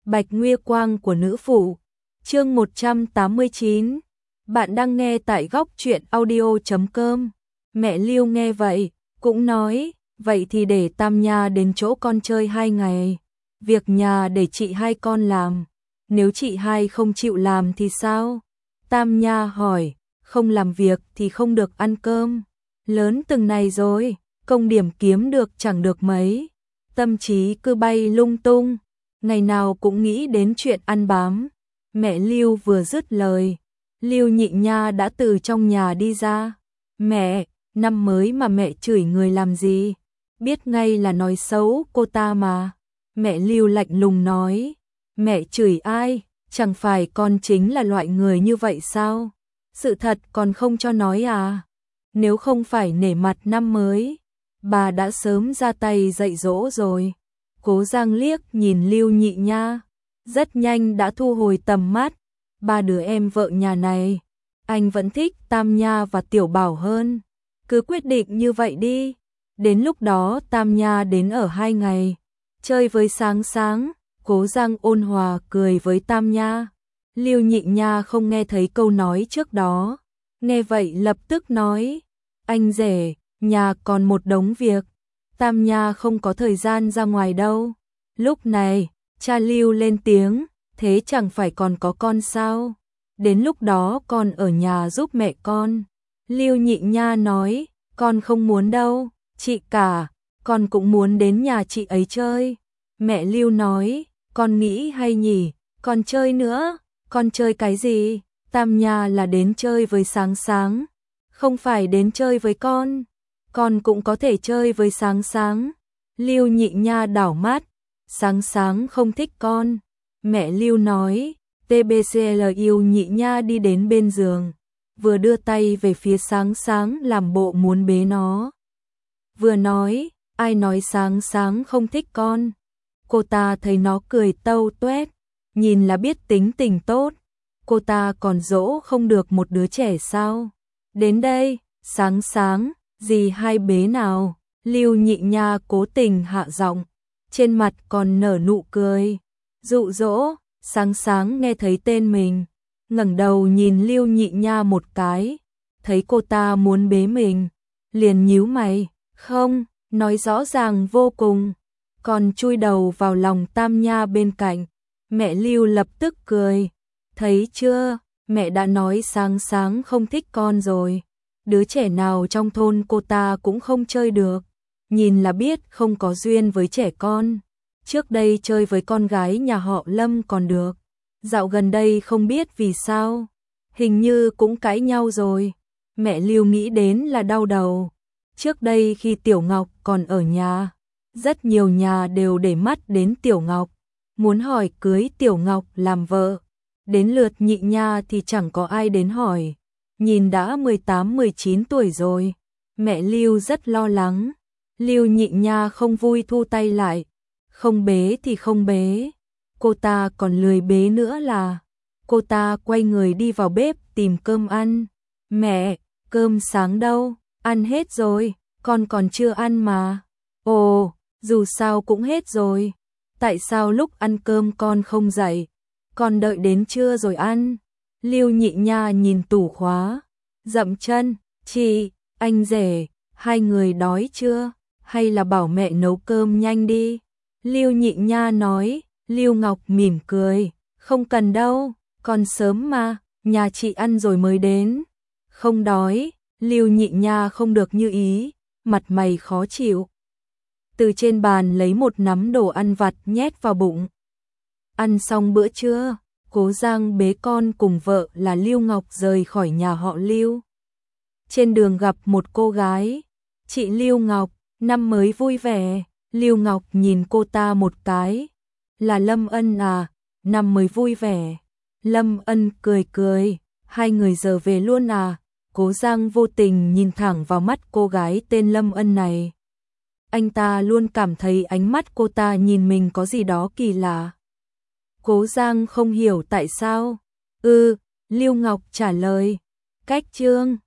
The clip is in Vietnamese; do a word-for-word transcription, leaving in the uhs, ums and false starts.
Bạch Nguy Quang của nữ phụ. Chương một trăm tám mươi chín. Bạn đang nghe tại góc truyện audio chấm com. Mẹ Lưu nghe vậy, cũng nói, vậy thì để Tam Nha đến chỗ con chơi hai ngày. Việc nhà để chị hai con làm. Nếu chị hai không chịu làm thì sao? Tam Nha hỏi, không làm việc thì không được ăn cơm. Lớn từng này rồi, công điểm kiếm được chẳng được mấy. Tâm trí cứ bay lung tung, ngày nào cũng nghĩ đến chuyện ăn bám. Mẹ Lưu vừa dứt lời, Lưu Nhị Nha đã từ trong nhà đi ra. Mẹ, năm mới mà mẹ chửi người làm gì? Biết ngay là nói xấu cô ta mà. Mẹ Lưu lạnh lùng nói, mẹ chửi ai? Chẳng phải con chính là loại người như vậy sao? Sự thật còn không cho nói à? Nếu không phải nể mặt năm mới, bà đã sớm ra tay dạy dỗ rồi. Cố Giang liếc nhìn Lưu Nhị Nha, rất nhanh đã thu hồi tầm mắt. Ba đứa em vợ nhà này, anh vẫn thích Tam Nha và Tiểu Bảo hơn. Cứ quyết định như vậy đi. Đến lúc đó Tam Nha đến ở hai ngày, chơi với sáng sáng. Cố Giang ôn hòa cười với Tam Nha. Lưu Nhị Nha không nghe thấy câu nói trước đó, nghe vậy lập tức nói, anh rể, nhà còn một đống việc. Tam Nha không có thời gian ra ngoài đâu. Lúc này, cha Lưu lên tiếng, thế chẳng phải còn có con sao? Đến lúc đó con ở nhà giúp mẹ con. Lưu Nhị Nha nói, con không muốn đâu, chị cả, con cũng muốn đến nhà chị ấy chơi. Mẹ Lưu nói, con nghĩ hay nhỉ, con chơi nữa. Con chơi cái gì? Tam Nha là đến chơi với sáng sáng, không phải đến chơi với con. Con cũng có thể chơi với sáng sáng. Lưu Nhị Nha đảo mắt, sáng sáng không thích con. Mẹ Lưu nói, tê bê xê lờ Lưu Nhị Nha đi đến bên giường, vừa đưa tay về phía sáng sáng làm bộ muốn bế nó. Vừa nói, ai nói sáng sáng không thích con? Cô ta thấy nó cười tâu tuét, nhìn là biết tính tình tốt. Cô ta còn dỗ không được một đứa trẻ sao? Đến đây, sáng sáng, dì hai bế nào. Lưu Nhị Nha cố tình hạ giọng, trên mặt còn nở nụ cười, dụ dỗ. Sáng sáng nghe thấy tên mình, ngẩng đầu nhìn Lưu Nhị Nha một cái, thấy cô ta muốn bế mình, liền nhíu mày, không, nói rõ ràng vô cùng, còn chui đầu vào lòng Tam Nha bên cạnh. Mẹ Lưu lập tức cười, thấy chưa, mẹ đã nói sáng sáng không thích con rồi. Đứa trẻ nào trong thôn cô ta cũng không chơi được, nhìn là biết không có duyên với trẻ con. Trước đây chơi với con gái nhà họ Lâm còn được, dạo gần đây không biết vì sao, hình như cũng cãi nhau rồi. Mẹ Lưu nghĩ đến là đau đầu. Trước đây khi Tiểu Ngọc còn ở nhà, rất nhiều nhà đều để mắt đến Tiểu Ngọc, muốn hỏi cưới Tiểu Ngọc làm vợ. Đến lượt Nhị Nha thì chẳng có ai đến hỏi. Nhìn đã mười tám mười chín tuổi rồi, mẹ Lưu rất lo lắng. Lưu Nhị Nha không vui thu tay lại, không bế thì không bế, cô ta còn lười bế nữa là. Cô ta quay người đi vào bếp tìm cơm ăn. Mẹ, cơm sáng đâu? Ăn hết rồi, con còn chưa ăn mà. Ồ, dù sao cũng hết rồi. Tại sao lúc ăn cơm con không dậy? Con đợi đến trưa rồi ăn. Lưu Nhị Nha nhìn tủ khóa, dậm chân, chị, anh rể, hai người đói chưa? Hay là bảo mẹ nấu cơm nhanh đi? Lưu Nhị Nha nói. Lưu Ngọc mỉm cười, không cần đâu, còn sớm mà, nhà chị ăn rồi mới đến. Không đói. Lưu Nhị Nha không được như ý, mặt mày khó chịu. Từ trên bàn lấy một nắm đồ ăn vặt nhét vào bụng. Ăn xong bữa trưa, Cố Giang bế con cùng vợ là Lưu Ngọc rời khỏi nhà họ Lưu. Trên đường gặp một cô gái, chị Lưu Ngọc, năm mới vui vẻ. Lưu Ngọc nhìn cô ta một cái, là Lâm Ân à, năm mới vui vẻ. Lâm Ân cười cười, hai người giờ về luôn à? Cố Giang vô tình nhìn thẳng vào mắt cô gái tên Lâm Ân này. Anh ta luôn cảm thấy ánh mắt cô ta nhìn mình có gì đó kỳ lạ. Cố Giang không hiểu tại sao. Ừ, Lưu Ngọc trả lời. Cách chương